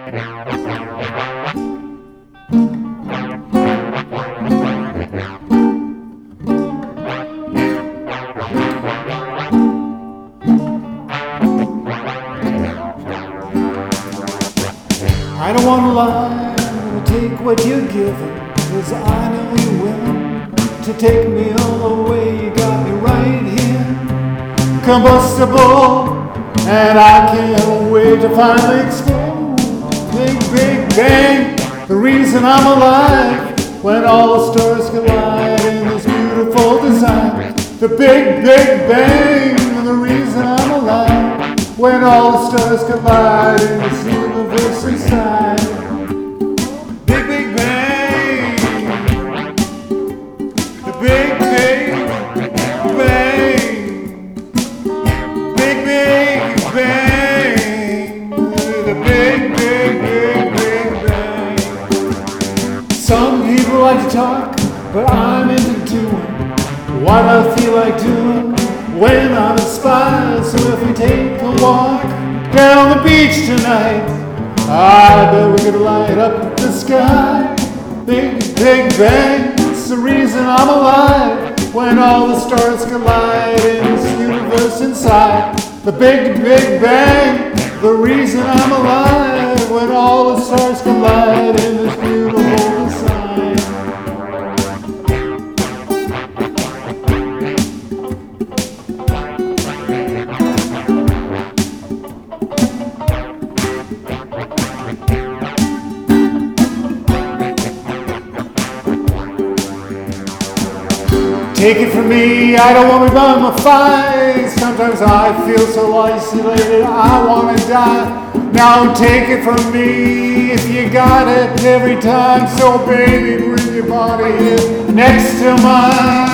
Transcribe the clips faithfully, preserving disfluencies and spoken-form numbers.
I don't want to lie, I'm gonna take what you're giving, 'cause I know you're willing to take me all the way. You got me right here, combustible, and I can't wait to finally explode. Big, big bang, the reason I'm alive, when all the stars collide in this beautiful design. The big, big bang, the reason I'm alive, when all the stars collide in this universe inside. Big, big bang, the big, big bang, big, big bang, the big, big, big, big bang. Some people like to talk, but I'm into doing what I feel like doing when I'm inspired. So if we take a walk down the beach tonight, I bet we could light up the sky. Big, big bang, it's the reason I'm alive, when all the stars collide in this universe inside. The big, big bang, the reason I'm alive, when all the stars collide in this beautiful design. Take it from me, I don't want to be by my fight. Sometimes I feel so isolated, I want to die. Now take it from me, if you got it every time. So baby, bring your body here next to mine.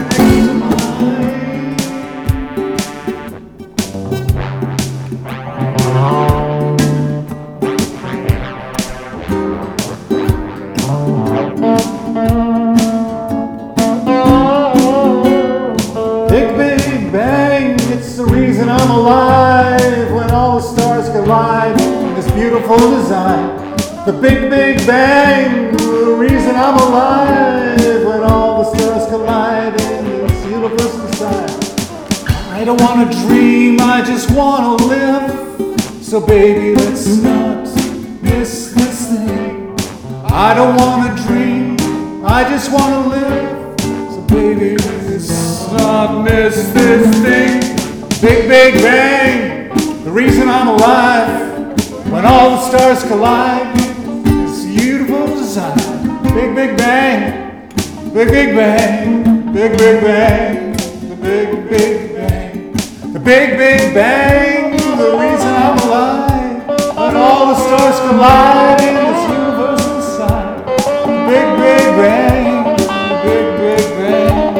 Big, big bang, it's the reason I'm alive, when all the stars collide in this beautiful design. The big, big bang, the reason I'm alive, when all the stars collide in this universe design. I don't want to dream, I just want to live. So baby, let's not miss this thing. I don't want to dream, I just want to live. So baby, let's not miss this thing. Big, big bang, the reason I'm alive, when all the stars collide, this beautiful design. Big, big bang, big, big bang, big, big bang, the big, big bang. The big, big bang, the reason I'm alive, when all the stars collide in this universe inside. The big, big bang, the big, big bang.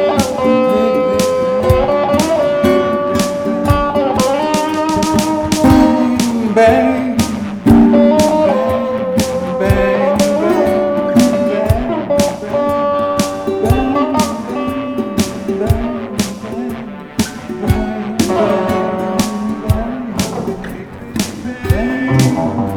Bang, bang, bang, bang, bang, bang, bang, bang, bang, bang.